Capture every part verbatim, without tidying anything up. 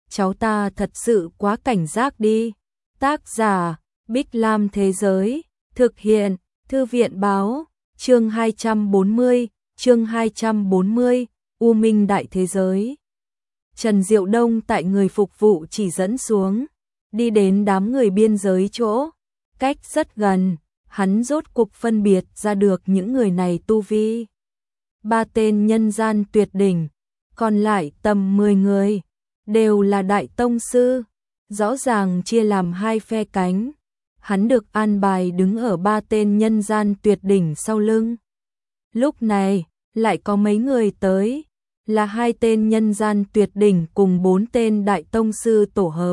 cháu ta thật sự quá cảnh giác đi. Tác giả, Bích Lam Thế Giới, thực hiện, Thư viện Báo, chương hai trăm bốn mươi, chương hai trăm bốn mươi, U Minh Đại Thế Giới. Trần Diệu Đông tại người phục vụ chỉ dẫn xuống, đi đến đám người biên giới chỗ, cách rất gần, hắn rốt cục phân biệt ra được những người này tu vi. Ba tên nhân gian tuyệt đỉnh, còn lại tầm mười người, đều là đại tông sư, rõ ràng chia làm hai phe cánh. Hắn được an bài đứng ở ba tên nhân gian tuyệt đỉnh sau lưng. Lúc này, lại có mấy người tới, là hai tên nhân gian tuyệt đỉnh cùng bốn tên đại tông sư tổ hợp.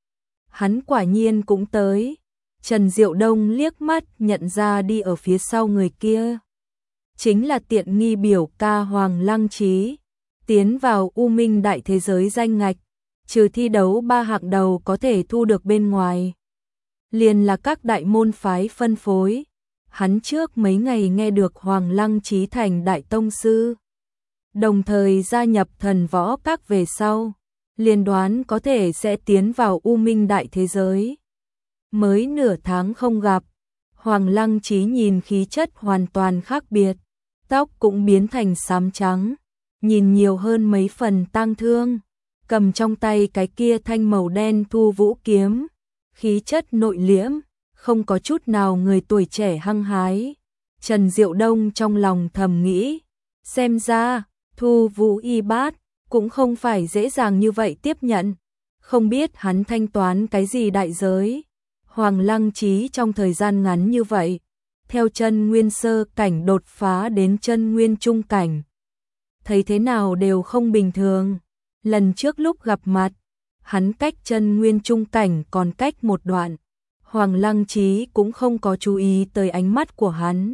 Hắn quả nhiên cũng tới. Trần Diệu Đông liếc mắt nhận ra đi ở phía sau người kia. Chính là tiện nghi biểu ca Hoàng Lăng Trí, tiến vào U Minh Đại Thế Giới danh ngạch, trừ thi đấu ba hạng đầu có thể thu được bên ngoài. Liền là các đại môn phái phân phối. Hắn trước mấy ngày nghe được Hoàng Lăng Trí thành đại tông sư, đồng thời gia nhập thần võ các về sau, liền đoán có thể sẽ tiến vào U Minh Đại Thế Giới. Mới nửa tháng không gặp, Hoàng Lăng Trí nhìn khí chất hoàn toàn khác biệt, tóc cũng biến thành xám trắng, nhìn nhiều hơn mấy phần tang thương, cầm trong tay cái kia thanh màu đen Thu Vũ kiếm, khí chất nội liễm, không có chút nào người tuổi trẻ hăng hái. Trần Diệu Đông trong lòng thầm nghĩ, xem ra Thu Vũ y bát cũng không phải dễ dàng như vậy tiếp nhận, không biết hắn thanh toán cái gì đại giới. Hoàng Lăng Trí trong thời gian ngắn như vậy, theo chân nguyên sơ cảnh đột phá đến chân nguyên trung cảnh, thấy thế nào đều không bình thường. Lần trước lúc gặp mặt, hắn cách chân nguyên trung cảnh còn cách một đoạn, Hoàng Lăng Trí cũng không có chú ý tới ánh mắt của hắn.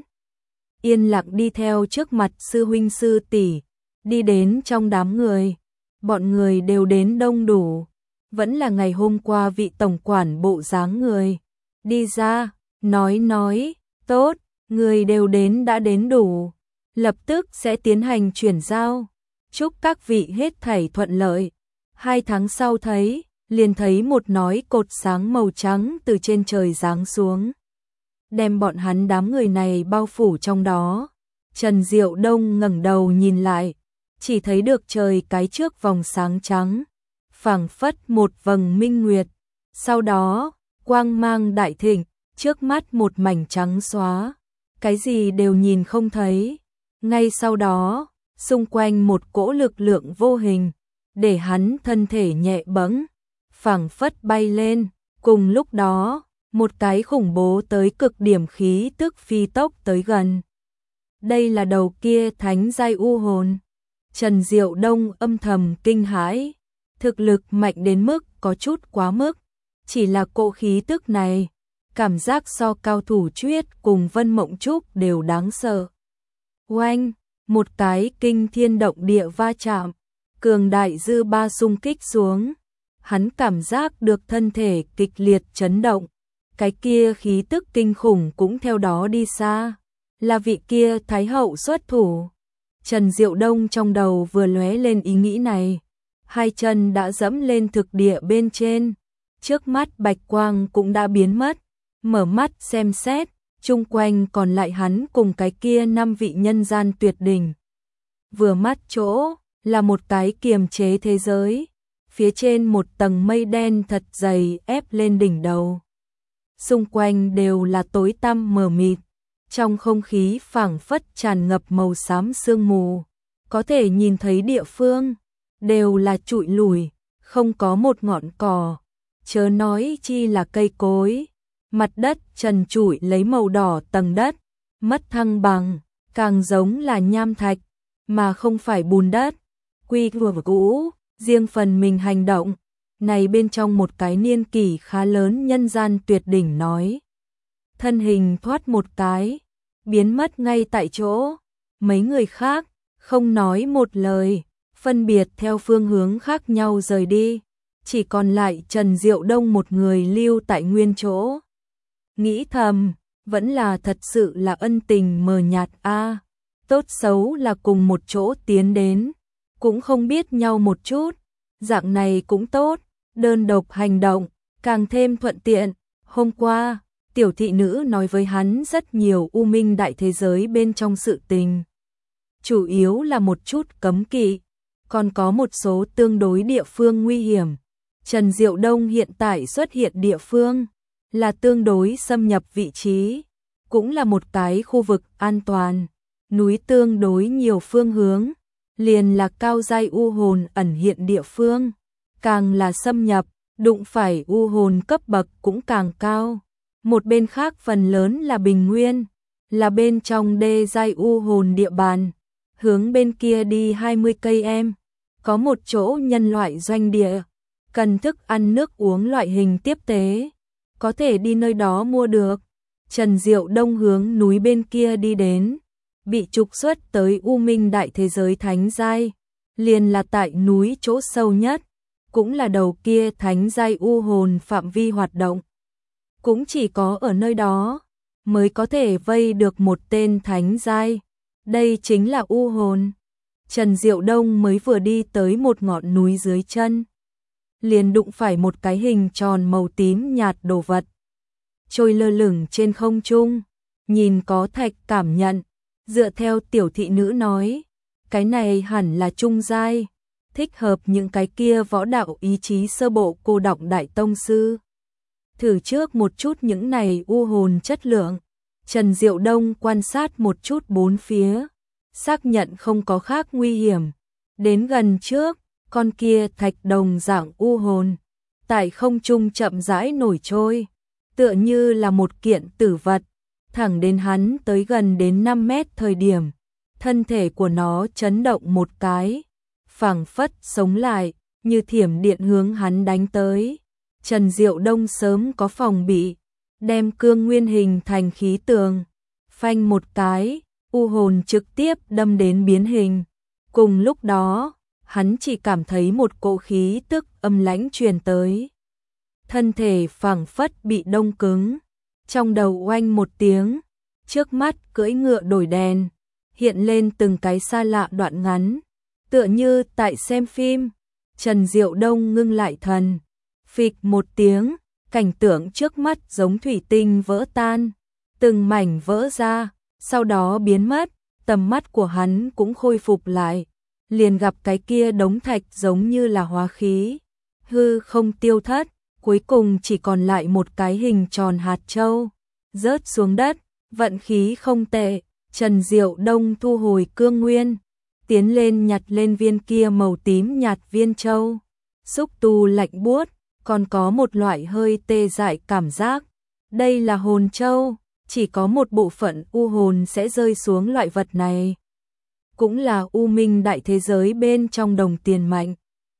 Yên lặng đi theo trước mặt sư huynh sư tỷ, đi đến trong đám người, bọn người đều đến đông đủ, vẫn là ngày hôm qua vị tổng quản bộ dáng người. Đi ra, nói nói, tốt, người đều đến đã đến đủ, lập tức sẽ tiến hành chuyển giao, chúc các vị hết thảy thuận lợi. Hai tháng sau thấy, liền thấy một nói cột sáng màu trắng từ trên trời giáng xuống, đem bọn hắn đám người này bao phủ trong đó. Trần Diệu Đông ngẩng đầu nhìn lại, chỉ thấy được trời cái trước vòng sáng trắng, phảng phất một vầng minh nguyệt, sau đó, quang mang đại thịnh, trước mắt một mảnh trắng xóa, cái gì đều nhìn không thấy. Ngay sau đó, xung quanh một cỗ lực lượng vô hình, để hắn thân thể nhẹ bẫng, phảng phất bay lên. Cùng lúc đó, một cái khủng bố tới cực điểm khí tức phi tốc tới gần. Đây là đầu kia thánh giai u hồn. Trần Diệu Đông âm thầm kinh hãi, thực lực mạnh đến mức có chút quá mức, chỉ là cỗ khí tức này, cảm giác so cao thủ Chuyết cùng Vân Mộng Trúc đều đáng sợ. Oanh, một cái kinh thiên động địa va chạm, cường đại dư ba xung kích xuống, hắn cảm giác được thân thể kịch liệt chấn động, cái kia khí tức kinh khủng cũng theo đó đi xa, là vị kia thái hậu xuất thủ. Trần Diệu Đông trong đầu vừa lóe lên ý nghĩ này, hai chân đã dẫm lên thực địa bên trên, trước mắt bạch quang cũng đã biến mất, mở mắt xem xét, chung quanh còn lại hắn cùng cái kia năm vị nhân gian tuyệt đỉnh. Vừa mắt chỗ là một cái kiềm chế thế giới, phía trên một tầng mây đen thật dày ép lên đỉnh đầu. Xung quanh đều là tối tăm mờ mịt, trong không khí phảng phất tràn ngập màu xám sương mù, có thể nhìn thấy địa phương đều là trụi lủi, không có một ngọn cỏ, chớ nói chi là cây cối. Mặt đất trần trụi lấy màu đỏ tầng đất, mất thăng bằng, càng giống là nham thạch, mà không phải bùn đất. Quy vừa cũ, riêng phần mình hành động, này bên trong một cái niên kỷ khá lớn nhân gian tuyệt đỉnh nói. Thân hình thoát một cái, biến mất ngay tại chỗ, mấy người khác, không nói một lời, phân biệt theo phương hướng khác nhau rời đi, chỉ còn lại Trần Diệu Đông một người lưu tại nguyên chỗ. Nghĩ thầm, vẫn là thật sự là ân tình mờ nhạt a, tốt xấu là cùng một chỗ tiến đến, cũng không biết nhau một chút, dạng này cũng tốt, đơn độc hành động, càng thêm thuận tiện. Hôm qua, tiểu thị nữ nói với hắn rất nhiều u minh đại thế giới bên trong sự tình. Chủ yếu là một chút cấm kỵ, còn có một số tương đối địa phương nguy hiểm. Trần Diệu Đông hiện tại xuất hiện địa phương, là tương đối xâm nhập vị trí, cũng là một cái khu vực an toàn, núi tương đối nhiều phương hướng, liền là cao giai u hồn ẩn hiện địa phương, càng là xâm nhập, đụng phải u hồn cấp bậc cũng càng cao. Một bên khác phần lớn là bình nguyên, là bên trong đê giai u hồn địa bàn, hướng bên kia đi hai mươi cây em, có một chỗ nhân loại doanh địa, cần thức ăn nước uống loại hình tiếp tế, có thể đi nơi đó mua được. Trần Diệu Đông hướng núi bên kia đi đến, bị trục xuất tới U Minh đại thế giới thánh giai, liền là tại núi chỗ sâu nhất, cũng là đầu kia thánh giai u hồn phạm vi hoạt động. Cũng chỉ có ở nơi đó mới có thể vây được một tên thánh giai. Đây chính là u hồn. Trần Diệu Đông mới vừa đi tới một ngọn núi dưới chân, liền đụng phải một cái hình tròn màu tím nhạt đồ vật, trôi lơ lửng trên không trung, nhìn có thạch cảm nhận, dựa theo tiểu thị nữ nói, cái này hẳn là trung giai, thích hợp những cái kia võ đạo ý chí sơ bộ cô đọng đại tông sư. Thử trước một chút những này u hồn chất lượng. Trần Diệu Đông quan sát một chút bốn phía, xác nhận không có khác nguy hiểm. Đến gần trước, con kia thạch đồng dạng u hồn, tại không trung chậm rãi nổi trôi, tựa như là một kiện tử vật, thẳng đến hắn tới gần đến năm mét thời điểm, thân thể của nó chấn động một cái, phảng phất sống lại, như thiểm điện hướng hắn đánh tới. Trần Diệu Đông sớm có phòng bị, đem cương nguyên hình thành khí tường, phanh một cái, u hồn trực tiếp đâm đến biến hình. Cùng lúc đó, hắn chỉ cảm thấy một cỗ khí tức âm lãnh truyền tới. Thân thể phảng phất bị đông cứng, trong đầu oanh một tiếng, trước mắt cưỡi ngựa đổi đèn, hiện lên từng cái xa lạ đoạn ngắn, tựa như tại xem phim. Trần Diệu Đông ngưng lại thần, phịch một tiếng, cảnh tượng trước mắt giống thủy tinh vỡ tan, từng mảnh vỡ ra, sau đó biến mất, tầm mắt của hắn cũng khôi phục lại, liền gặp cái kia đống thạch giống như là hóa khí, hư không tiêu thất, cuối cùng chỉ còn lại một cái hình tròn hạt châu, rớt xuống đất, vận khí không tệ. Trần Diệu Đông thu hồi cương nguyên, tiến lên nhặt lên viên kia màu tím nhạt viên châu, xúc tu lạnh buốt, còn có một loại hơi tê dại cảm giác. Đây là hồn châu, chỉ có một bộ phận u hồn sẽ rơi xuống loại vật này. Cũng là u minh đại thế giới bên trong đồng tiền mạnh.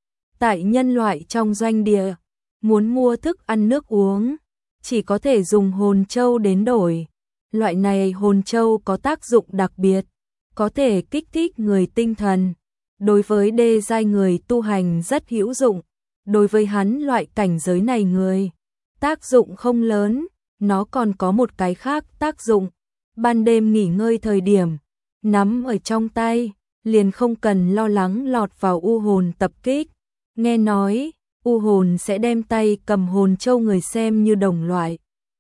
Tại nhân loại trong doanh địa, muốn mua thức ăn nước uống, chỉ có thể dùng hồn châu đến đổi. Loại này hồn châu có tác dụng đặc biệt, có thể kích thích người tinh thần. Đối với đê giai người tu hành rất hữu dụng. Đối với hắn loại cảnh giới này người, tác dụng không lớn, nó còn có một cái khác tác dụng. Ban đêm nghỉ ngơi thời điểm, nắm ở trong tay, liền không cần lo lắng lọt vào u hồn tập kích. Nghe nói, u hồn sẽ đem tay cầm hồn châu người xem như đồng loại.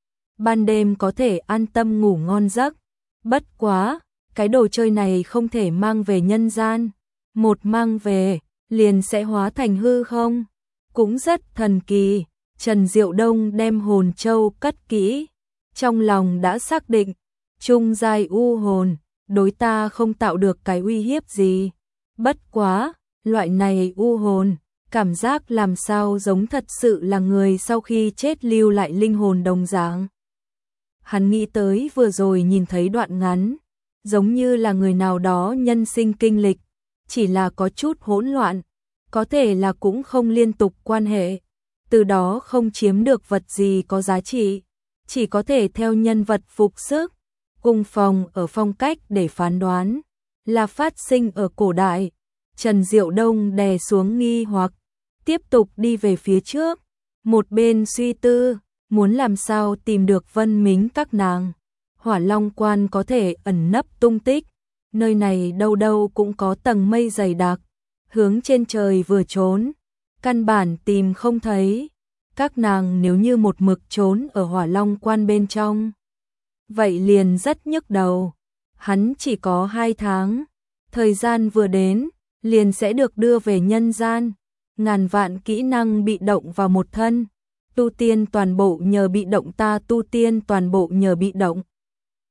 Ban đêm có thể an tâm ngủ ngon giấc. Bất quá, cái đồ chơi này không thể mang về nhân gian. Một mang về, liền sẽ hóa thành hư không. Cũng rất thần kỳ. Trần Diệu Đông đem hồn châu cất kỹ, trong lòng đã xác định, trung giai u hồn, đối ta không tạo được cái uy hiếp gì. Bất quá, loại này u hồn, cảm giác làm sao giống thật sự là người sau khi chết lưu lại linh hồn đồng dạng. Hắn nghĩ tới vừa rồi nhìn thấy đoạn ngắn, giống như là người nào đó nhân sinh kinh lịch, chỉ là có chút hỗn loạn, có thể là cũng không liên tục quan hệ, từ đó không chiếm được vật gì có giá trị, chỉ có thể theo nhân vật phục sức, cùng phòng ở phong cách để phán đoán, là phát sinh ở cổ đại. Trần Diệu Đông đè xuống nghi hoặc, tiếp tục đi về phía trước, một bên suy tư, muốn làm sao tìm được Vân Mính các nàng. Hỏa Long Quan có thể ẩn nấp tung tích, nơi này đâu đâu cũng có tầng mây dày đặc, hướng trên trời vừa trốn, căn bản tìm không thấy. Các nàng nếu như một mực trốn ở Hỏa Long Quan bên trong, vậy liền rất nhức đầu. Hắn chỉ có hai tháng, thời gian vừa đến, liền sẽ được đưa về nhân gian. Ngàn vạn kỹ năng bị động vào một thân, tu tiên toàn bộ nhờ bị động, ta tu tiên toàn bộ nhờ bị động.